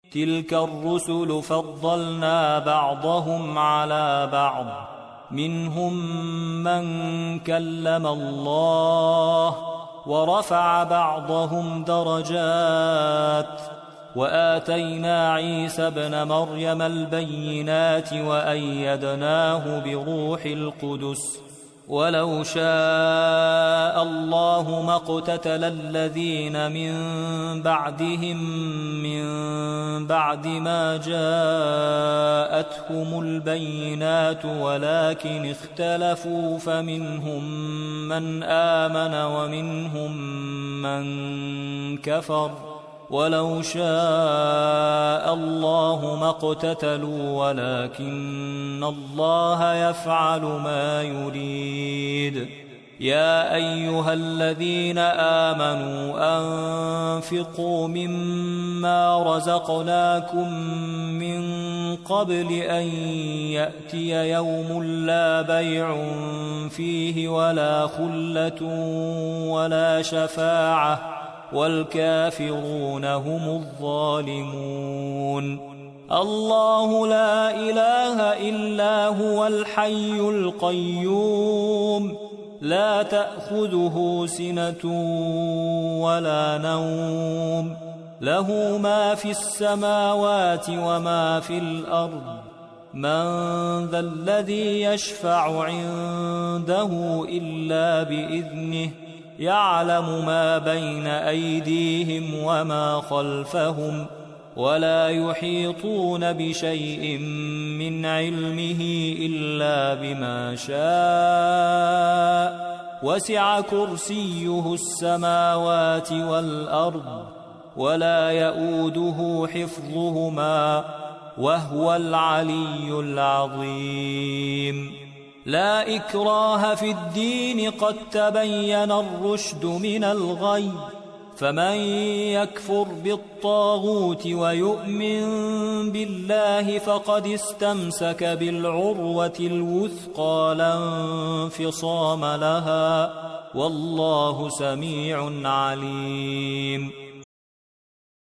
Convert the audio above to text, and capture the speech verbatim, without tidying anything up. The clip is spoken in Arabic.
تلك الرسل فضلنا بعضهم على بعض منهم من كلم الله ورفع بعضهم درجات وآتينا عيسى ابن مريم البينات وأيدناه بروح القدس ولو شاء الله ما اقتتل الذين من بعدهم من بعد ما جاءتهم البينات ولكن اختلفوا فمنهم من آمن ومنهم من كفر ولو شاء الله ما اقتتلوا ولكن الله يفعل ما يريد يا أيها الذين آمنوا أنفقوا مما رزقناكم من قبل أن يأتي يوم لا بيع فيه ولا خلة ولا شفاعة والكافرون هم الظالمون الله لا إله إلا هو الحي القيوم لا تأخذه سنة ولا نوم له ما في السماوات وما في الأرض من ذا الذي يشفع عنده إلا بإذنه يعلم ما بين أيديهم وما خلفهم ولا يحيطون بشيء من علمه إلا بما شاء وسع كرسيه السماوات والأرض ولا يؤوده حفظهما وهو العلي العظيم لا إكراه في الدين قد تبين الرشد من الغي فمن يكفر بالطاغوت ويؤمن بالله فقد استمسك بالعروة الوثقى لا انفصام لها والله سميع عليم